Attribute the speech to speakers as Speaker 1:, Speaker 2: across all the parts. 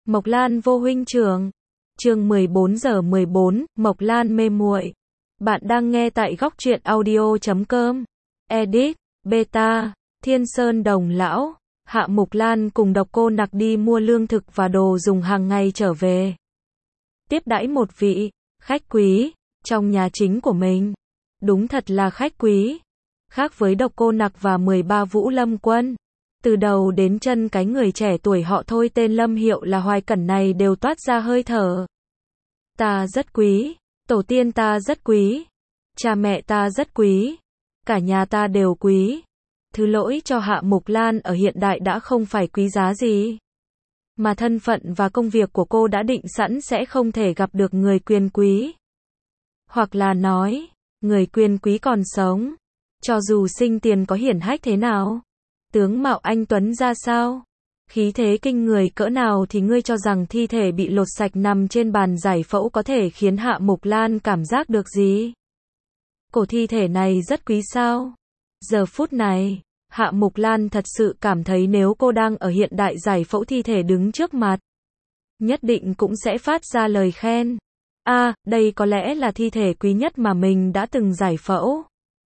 Speaker 1: Mộc Lan vô huynh trưởng. Chương 14:14, Mộc Lan mê muội. Bạn đang nghe tại góc truyện audio.com. Edit, Beta, Thiên Sơn Đồng Lão. Hạ Mộc Lan cùng Độc Cô Nặc đi mua lương thực và đồ dùng hàng ngày trở về. Tiếp đãi một vị khách quý trong nhà chính của mình. Đúng thật là khách quý. Khác với Độc Cô Nặc và 13 Vũ Lâm Quân. Từ đầu đến chân cái người trẻ tuổi họ Thôi tên Lâm Hiệu là Hoài Cẩn này đều toát ra hơi thở. Ta rất quý, tổ tiên ta rất quý, cha mẹ ta rất quý, cả nhà ta đều quý. Thứ lỗi cho Hạ Mộc Lan ở hiện đại đã không phải quý giá gì. Mà thân phận và công việc của cô đã định sẵn sẽ không thể gặp được người quyền quý. Hoặc là nói, người quyền quý còn sống. Cho dù sinh tiền có hiển hách thế nào, tướng mạo anh tuấn ra sao, khí thế kinh người cỡ nào thì ngươi cho rằng thi thể bị lột sạch nằm trên bàn giải phẫu có thể khiến Hạ Mộc Lan cảm giác được gì? Cổ thi thể này rất quý sao? Giờ phút này, Hạ Mộc Lan thật sự cảm thấy nếu cô đang ở hiện đại giải phẫu thi thể đứng trước mặt, nhất định cũng sẽ phát ra lời khen. Đây có lẽ là thi thể quý nhất mà mình đã từng giải phẫu.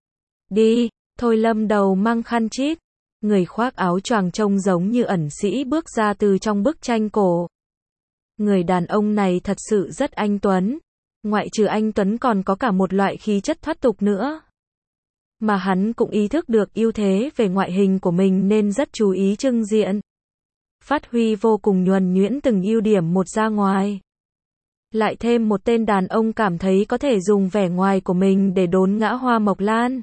Speaker 1: Đi, Thôi Lâm đầu mang khăn chít. Người khoác áo choàng trông giống như ẩn sĩ bước ra từ trong bức tranh cổ. Người đàn ông này thật sự rất anh tuấn. Ngoại trừ anh tuấn còn có cả một loại khí chất thoát tục nữa. Mà hắn cũng ý thức được ưu thế về ngoại hình của mình nên rất chú ý trưng diện. Phát huy vô cùng nhuần nhuyễn từng ưu điểm một ra ngoài. Lại thêm một tên đàn ông cảm thấy có thể dùng vẻ ngoài của mình để đốn ngã Hoa Mộc Lan.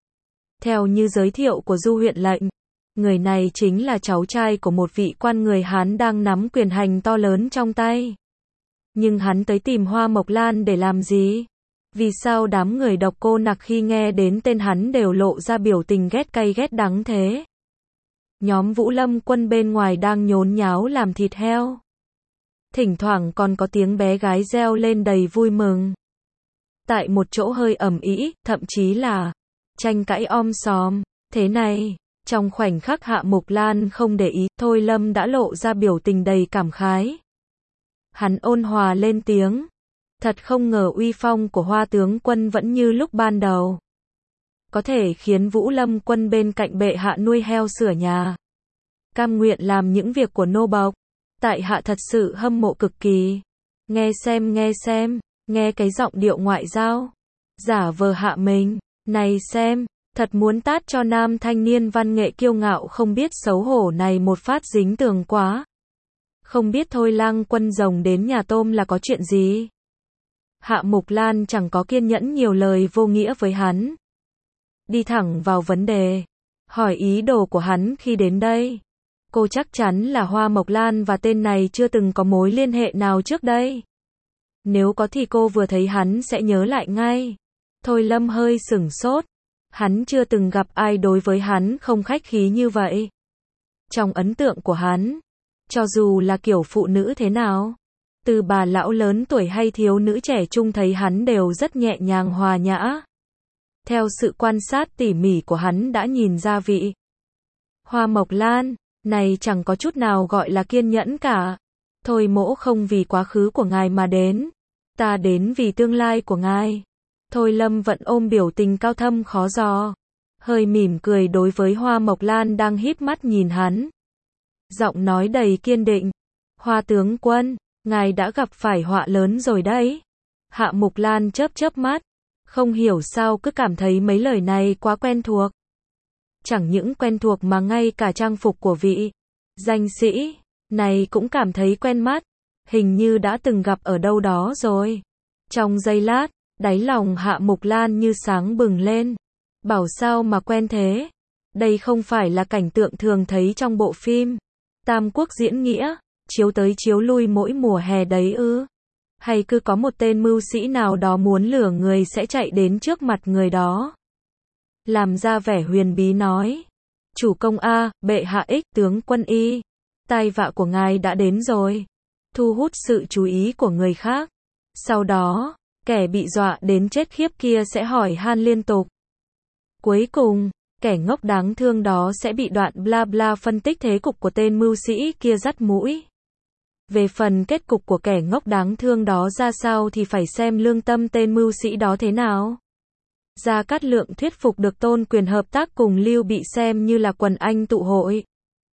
Speaker 1: Theo như giới thiệu của Du huyện lệnh, người này chính là cháu trai của một vị quan người Hán đang nắm quyền hành to lớn trong tay. Nhưng hắn tới tìm Hoa Mộc Lan để làm gì? Vì sao đám người Độc Cô Nặc khi nghe đến tên hắn đều lộ ra biểu tình ghét cay ghét đắng thế? Nhóm Vũ Lâm Quân bên ngoài đang nhốn nháo làm thịt heo. Thỉnh thoảng còn có tiếng bé gái reo lên đầy vui mừng. Tại một chỗ hơi ầm ĩ, thậm chí là tranh cãi xòm. Thế này, trong khoảnh khắc Hạ Mộc Lan không để ý, Thôi Lâm đã lộ ra biểu tình đầy cảm khái. Hắn ôn hòa lên tiếng. Thật không ngờ uy phong của Hoa tướng quân vẫn như lúc ban đầu. Có thể khiến Vũ Lâm Quân bên cạnh bệ hạ nuôi heo sửa nhà. Cam nguyện làm những việc của nô bộc. Tại hạ thật sự hâm mộ cực kỳ. Nghe xem, nghe cái giọng điệu ngoại giao. Giả vờ hạ mình, này xem. Thật muốn tát cho nam thanh niên văn nghệ kiêu ngạo không biết xấu hổ này một phát dính tường quá. Không biết Thôi Lang Quân rồng đến nhà tôm là có chuyện gì? Hạ Mộc Lan chẳng có kiên nhẫn nhiều lời vô nghĩa với hắn. Đi thẳng vào vấn đề. Hỏi ý đồ của hắn khi đến đây. Cô chắc chắn là Hoa Mộc Lan và tên này chưa từng có mối liên hệ nào trước đây. Nếu có thì cô vừa thấy hắn sẽ nhớ lại ngay. Thôi Lâm hơi sửng sốt. Hắn chưa từng gặp ai đối với hắn không khách khí như vậy. Trong ấn tượng của hắn, cho dù là kiểu phụ nữ thế nào, từ bà lão lớn tuổi hay thiếu nữ trẻ trung thấy hắn đều rất nhẹ nhàng hòa nhã. Theo sự quan sát tỉ mỉ của hắn đã nhìn ra vị Hoa Mộc Lan này chẳng có chút nào gọi là kiên nhẫn cả. Thôi mỗ không vì quá khứ của ngài mà đến. Ta đến vì tương lai của ngài. Thôi Lâm vẫn ôm biểu tình cao thâm khó dò. Hơi mỉm cười đối với Hoa Mộc Lan đang híp mắt nhìn hắn. Giọng nói đầy kiên định. Hoa tướng quân, ngài đã gặp phải họa lớn rồi đấy. Hạ Mộc Lan chớp mắt. Không hiểu sao cứ cảm thấy mấy lời này quá quen thuộc. Chẳng những quen thuộc mà ngay cả trang phục của vị danh sĩ này cũng cảm thấy quen mắt. Hình như đã từng gặp ở đâu đó rồi. Trong giây lát, đáy lòng Hạ Mộc Lan như sáng bừng lên. Bảo sao mà quen thế? Đây không phải là cảnh tượng thường thấy trong bộ phim Tam Quốc diễn nghĩa, chiếu tới chiếu lui mỗi mùa hè đấy ư? Hay cứ có một tên mưu sĩ nào đó muốn lừa người sẽ chạy đến trước mặt người đó? Làm ra vẻ huyền bí nói. Chủ công bệ hạ ích tướng quân y. Tai vạ của ngài đã đến rồi. Thu hút sự chú ý của người khác. Sau đó, kẻ bị dọa đến chết khiếp kia sẽ hỏi han liên tục. Cuối cùng, kẻ ngốc đáng thương đó sẽ bị đoạn bla bla phân tích thế cục của tên mưu sĩ kia dắt mũi. Về phần kết cục của kẻ ngốc đáng thương đó ra sao thì phải xem lương tâm tên mưu sĩ đó thế nào. Gia Cát Lượng thuyết phục được Tôn Quyền hợp tác cùng Lưu Bị xem như là quần anh tụ hội.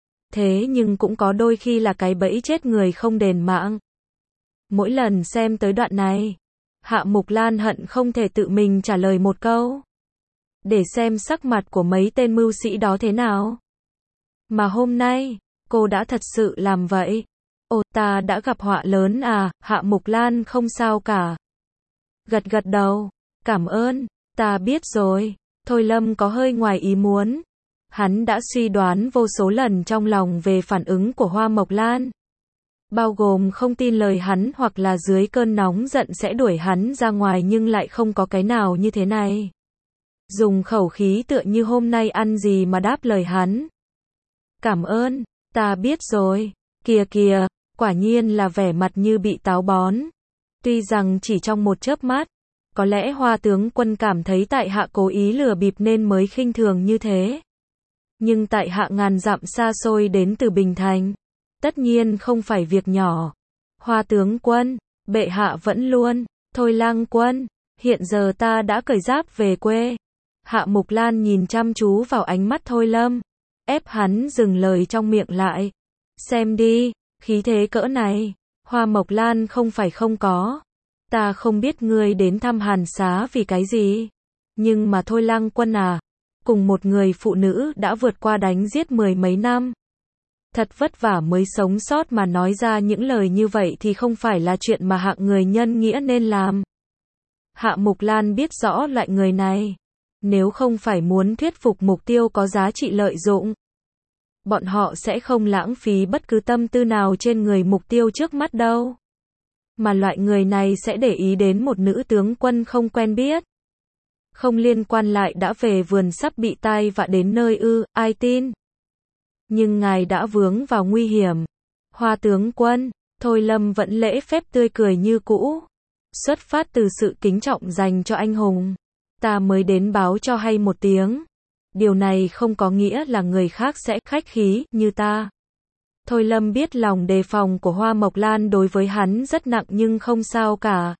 Speaker 1: Thế nhưng cũng có đôi khi là cái bẫy chết người không đền mạng. Mỗi lần xem tới đoạn này, Hạ Mục Lan hận không thể tự mình trả lời một câu. Để xem sắc mặt của mấy tên mưu sĩ đó thế nào. Mà hôm nay, cô đã thật sự làm vậy. Ồ, ta đã gặp họa lớn à, Hạ Mục Lan không sao cả. Gật gật đầu, cảm ơn, ta biết rồi. Thôi Lâm có hơi ngoài ý muốn. Hắn đã suy đoán vô số lần trong lòng về phản ứng của Hoa Mộc Lan. Bao gồm không tin lời hắn hoặc là dưới cơn nóng giận sẽ đuổi hắn ra ngoài nhưng lại không có cái nào như thế này. Dùng khẩu khí tựa như hôm nay ăn gì mà đáp lời hắn. Cảm ơn, ta biết rồi. Kìa kìa, quả nhiên là vẻ mặt như bị táo bón. Tuy rằng chỉ trong một chớp mắt, có lẽ Hoa tướng quân cảm thấy tại hạ cố ý lừa bịp nên mới khinh thường như thế. Nhưng tại hạ ngàn dặm xa xôi đến từ Bình Thành, tất nhiên không phải việc nhỏ. Hoa tướng quân, bệ hạ vẫn luôn, Thôi Lang quân, hiện giờ ta đã cởi giáp về quê. Hạ Mục Lan nhìn chăm chú vào ánh mắt Thôi Lâm, ép hắn dừng lời trong miệng lại. Xem đi, khí thế cỡ này, Hoa Mộc Lan không phải không có. Ta không biết ngươi đến thăm Hàn Xá vì cái gì. Nhưng mà Thôi Lang quân à, cùng một người phụ nữ đã vượt qua đánh giết 10 mấy năm. Thật vất vả mới sống sót mà nói ra những lời như vậy thì không phải là chuyện mà hạng người nhân nghĩa nên làm. Hạ Mục Lan biết rõ loại người này. Nếu không phải muốn thuyết phục mục tiêu có giá trị lợi dụng, bọn họ sẽ không lãng phí bất cứ tâm tư nào trên người mục tiêu trước mắt đâu. Mà loại người này sẽ để ý đến một nữ tướng quân không quen biết. Không liên quan lại đã về vườn sắp bị tai vạ đến nơi ư, ai tin. Nhưng ngài đã vướng vào nguy hiểm. Hoa tướng quân, Thôi Lâm vẫn lễ phép tươi cười như cũ. Xuất phát từ sự kính trọng dành cho anh hùng. Ta mới đến báo cho hay một tiếng. Điều này không có nghĩa là người khác sẽ khách khí như ta. Thôi Lâm biết lòng đề phòng của Hoa Mộc Lan đối với hắn rất nặng nhưng không sao cả.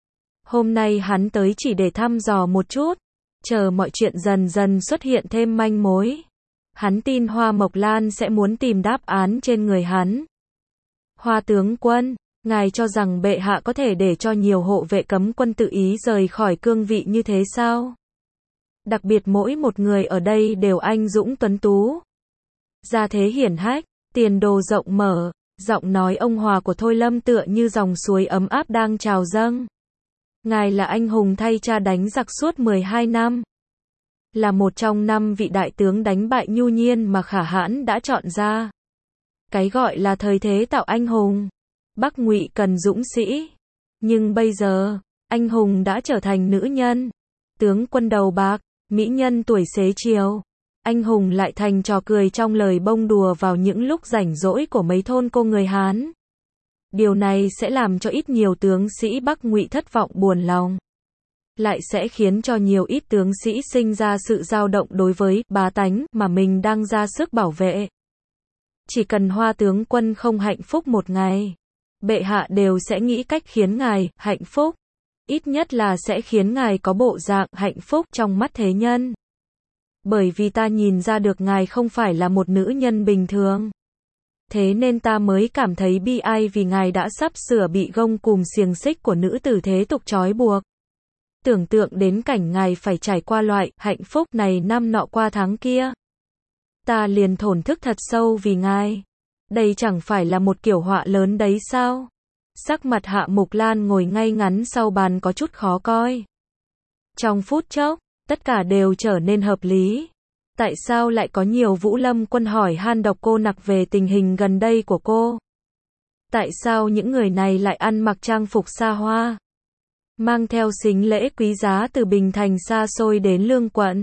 Speaker 1: Hôm nay hắn tới chỉ để thăm dò một chút. Chờ mọi chuyện dần dần xuất hiện thêm manh mối. Hắn tin Hoa Mộc Lan sẽ muốn tìm đáp án trên người hắn. Hoa tướng quân, ngài cho rằng bệ hạ có thể để cho nhiều hộ vệ cấm quân tự ý rời khỏi cương vị như thế sao? Đặc biệt mỗi một người ở đây đều anh dũng tuấn tú. Gia thế hiển hách, tiền đồ rộng mở, giọng nói ông hòa của Thôi Lâm tựa như dòng suối ấm áp đang trào dâng. Ngài là anh hùng thay cha đánh giặc suốt 12 năm. Là một trong 5 vị đại tướng đánh bại Nhu Nhiên mà Khả Hãn đã chọn ra. Cái gọi là thời thế tạo anh hùng. Bắc Ngụy cần dũng sĩ. Nhưng bây giờ, anh hùng đã trở thành nữ nhân. Tướng quân đầu bạc, mỹ nhân tuổi xế chiều. Anh hùng lại thành trò cười trong lời bông đùa vào những lúc rảnh rỗi của mấy thôn cô người Hán. Điều này sẽ làm cho ít nhiều tướng sĩ Bắc Ngụy thất vọng buồn lòng. Lại sẽ khiến cho nhiều ít tướng sĩ sinh ra sự dao động đối với bá tánh mà mình đang ra sức bảo vệ. Chỉ cần Hoa tướng quân không hạnh phúc một ngày, bệ hạ đều sẽ nghĩ cách khiến ngài hạnh phúc. Ít nhất là sẽ khiến ngài có bộ dạng hạnh phúc trong mắt thế nhân. Bởi vì ta nhìn ra được ngài không phải là một nữ nhân bình thường. Thế nên ta mới cảm thấy bi ai vì ngài đã sắp sửa bị gông cùm xiềng xích của nữ tử thế tục trói buộc. Tưởng tượng đến cảnh ngài phải trải qua loại hạnh phúc này năm nọ qua tháng kia. Ta liền thổn thức thật sâu vì ngài. Đây chẳng phải là một kiểu họa lớn đấy sao? Sắc mặt Hạ Mục Lan ngồi ngay ngắn sau bàn có chút khó coi. Trong phút chốc, tất cả đều trở nên hợp lý. Tại sao lại có nhiều Vũ Lâm quân hỏi han Độc Cô Nặc về tình hình gần đây của cô? Tại sao những người này lại ăn mặc trang phục xa hoa? Mang theo sính lễ quý giá từ Bình Thành xa xôi đến Lương quận?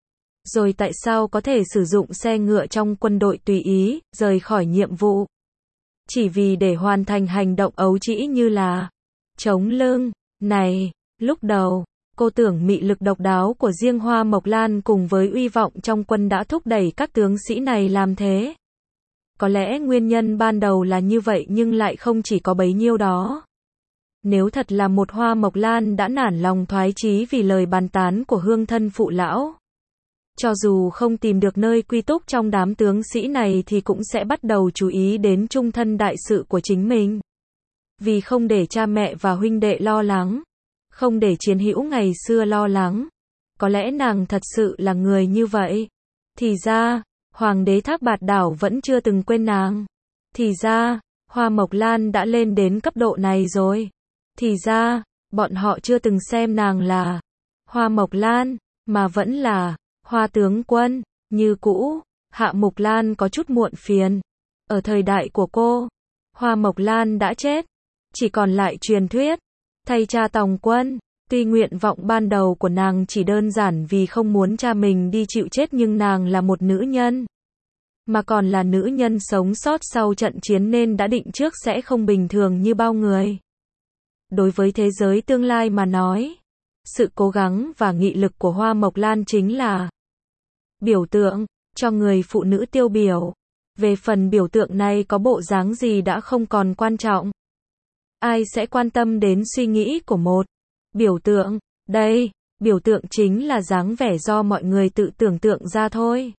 Speaker 1: Rồi tại sao có thể sử dụng xe ngựa trong quân đội tùy ý, rời khỏi nhiệm vụ? Chỉ vì để hoàn thành hành động ấu trĩ như là chống lưng. Này, lúc đầu, cô tưởng mị lực độc đáo của riêng Hoa Mộc Lan cùng với uy vọng trong quân đã thúc đẩy các tướng sĩ này làm thế. Có lẽ nguyên nhân ban đầu là như vậy nhưng lại không chỉ có bấy nhiêu đó. Nếu thật là một Hoa Mộc Lan đã nản lòng thoái chí vì lời bàn tán của hương thân phụ lão, cho dù không tìm được nơi quy túc trong đám tướng sĩ này thì cũng sẽ bắt đầu chú ý đến chung thân đại sự của chính mình. Vì không để cha mẹ và huynh đệ lo lắng, không để chiến hữu ngày xưa lo lắng. Có lẽ nàng thật sự là người như vậy. Thì ra, Hoàng đế Thác Bạt Đảo vẫn chưa từng quên nàng. Thì ra, Hoa Mộc Lan đã lên đến cấp độ này rồi. Thì ra, bọn họ chưa từng xem nàng là Hoa Mộc Lan, mà vẫn là Hoa tướng quân. Như cũ, Hạ Mục Lan có chút muộn phiền. Ở thời đại của cô, Hoa Mộc Lan đã chết. Chỉ còn lại truyền thuyết, thay cha tòng quân. Tuy nguyện vọng ban đầu của nàng chỉ đơn giản vì không muốn cha mình đi chịu chết nhưng nàng là một nữ nhân. Mà còn là nữ nhân sống sót sau trận chiến nên đã định trước sẽ không bình thường như bao người. Đối với thế giới tương lai mà nói, sự cố gắng và nghị lực của Hoa Mộc Lan chính là biểu tượng cho người phụ nữ tiêu biểu. Về phần biểu tượng này có bộ dáng gì đã không còn quan trọng. Ai sẽ quan tâm đến suy nghĩ của một biểu tượng? Đây, biểu tượng chính là dáng vẻ do mọi người tự tưởng tượng ra thôi.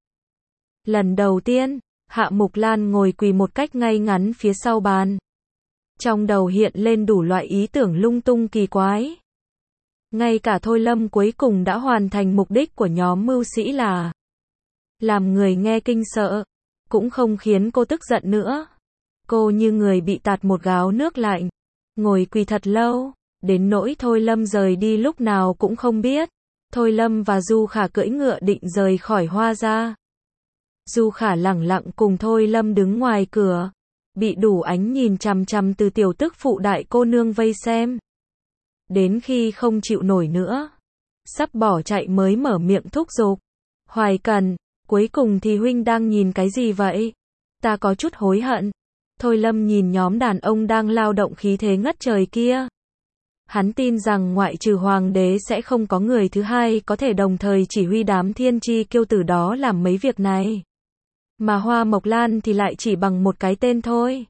Speaker 1: Lần đầu tiên, Hạ Mục Lan ngồi quỳ một cách ngay ngắn phía sau bàn. Trong đầu hiện lên đủ loại ý tưởng lung tung kỳ quái. Ngay cả Thôi Lâm cuối cùng đã hoàn thành mục đích của nhóm mưu sĩ là làm người nghe kinh sợ, cũng không khiến cô tức giận nữa. Cô như người bị tạt một gáo nước lạnh, ngồi quỳ thật lâu, đến nỗi Thôi Lâm rời đi lúc nào cũng không biết. Thôi Lâm và Du Khả cưỡi ngựa định rời khỏi Hoa gia. Du Khả lẳng lặng cùng Thôi Lâm đứng ngoài cửa, bị đủ ánh nhìn chằm chằm từ tiểu tức phụ đại cô nương vây xem. Đến khi không chịu nổi nữa, sắp bỏ chạy mới mở miệng thúc giục. Hoài Cần, cuối cùng thì huynh đang nhìn cái gì vậy? Ta có chút hối hận. Thôi Lâm nhìn nhóm đàn ông đang lao động khí thế ngất trời kia. Hắn tin rằng ngoại trừ hoàng đế sẽ không có người thứ hai có thể đồng thời chỉ huy đám thiên chi kiêu tử đó làm mấy việc này. Mà Hoa Mộc Lan thì lại chỉ bằng một cái tên thôi.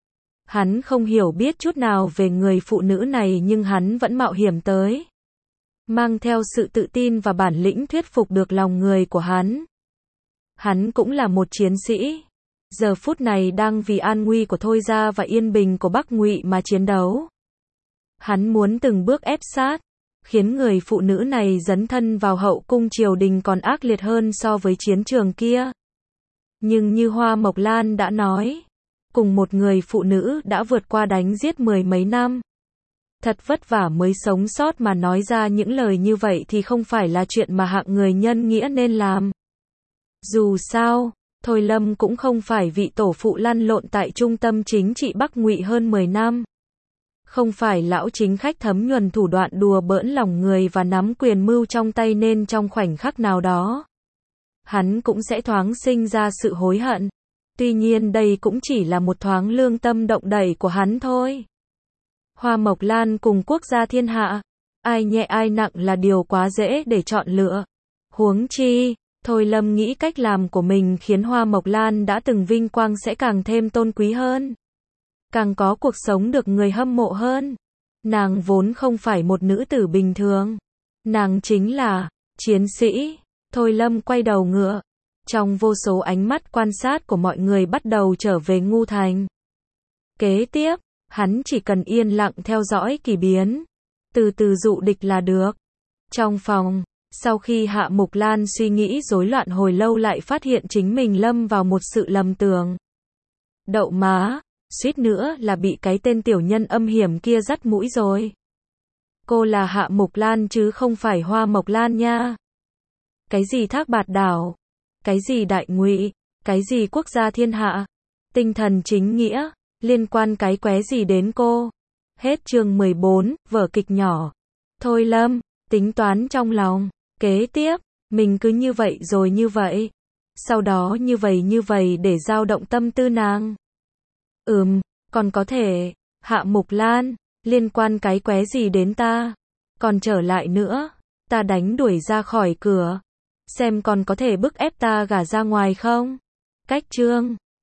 Speaker 1: Hắn không hiểu biết chút nào về người phụ nữ này nhưng hắn vẫn mạo hiểm tới. Mang theo sự tự tin và bản lĩnh thuyết phục được lòng người của hắn. Hắn cũng là một chiến sĩ. Giờ phút này đang vì an nguy của Thôi gia và yên bình của Bắc Ngụy mà chiến đấu. Hắn muốn từng bước ép sát, khiến người phụ nữ này dấn thân vào hậu cung triều đình còn ác liệt hơn so với chiến trường kia. Nhưng như Hoa Mộc Lan đã nói, cùng một người phụ nữ đã vượt qua đánh giết 10 mấy năm. Thật vất vả mới sống sót mà nói ra những lời như vậy thì không phải là chuyện mà hạng người nhân nghĩa nên làm. Dù sao, Thôi Lâm cũng không phải vị tổ phụ lăn lộn tại trung tâm chính trị Bắc Ngụy hơn 10 năm. Không phải lão chính khách thấm nhuần thủ đoạn đùa bỡn lòng người và nắm quyền mưu trong tay nên trong khoảnh khắc nào đó, hắn cũng sẽ thoáng sinh ra sự hối hận. Tuy nhiên đây cũng chỉ là một thoáng lương tâm động đậy của hắn thôi. Hoa Mộc Lan cùng quốc gia thiên hạ, ai nhẹ ai nặng là điều quá dễ để chọn lựa. Huống chi, Thôi Lâm nghĩ cách làm của mình khiến Hoa Mộc Lan đã từng vinh quang sẽ càng thêm tôn quý hơn. Càng có cuộc sống được người hâm mộ hơn. Nàng vốn không phải một nữ tử bình thường. Nàng chính là chiến sĩ. Thôi Lâm quay đầu ngựa. Trong vô số ánh mắt quan sát của mọi người bắt đầu trở về Ngu Thành. Kế tiếp, hắn chỉ cần yên lặng theo dõi kỳ biến. Từ từ dụ địch là được. Trong phòng, sau khi Hạ Mục Lan suy nghĩ rối loạn hồi lâu lại phát hiện chính mình lâm vào một sự lầm tưởng. Đậu má, suýt nữa là bị cái tên tiểu nhân âm hiểm kia dắt mũi rồi. Cô là Hạ Mục Lan chứ không phải Hoa Mộc Lan nha. Cái gì Thác Bạt Đảo, cái gì Đại Ngụy, cái gì quốc gia thiên hạ, tinh thần chính nghĩa, liên quan cái qué gì đến cô. Hết chương 14, vở kịch nhỏ. Thôi Lâm, tính toán trong lòng, kế tiếp, mình cứ như vậy rồi như vậy. Sau đó như vậy để dao động tâm tư nàng. Còn có thể, Hạ Mục Lan, liên quan cái qué gì đến ta? Còn trở lại nữa, ta đánh đuổi ra khỏi cửa. Xem còn có thể bức ép ta gả ra ngoài không? Cách chương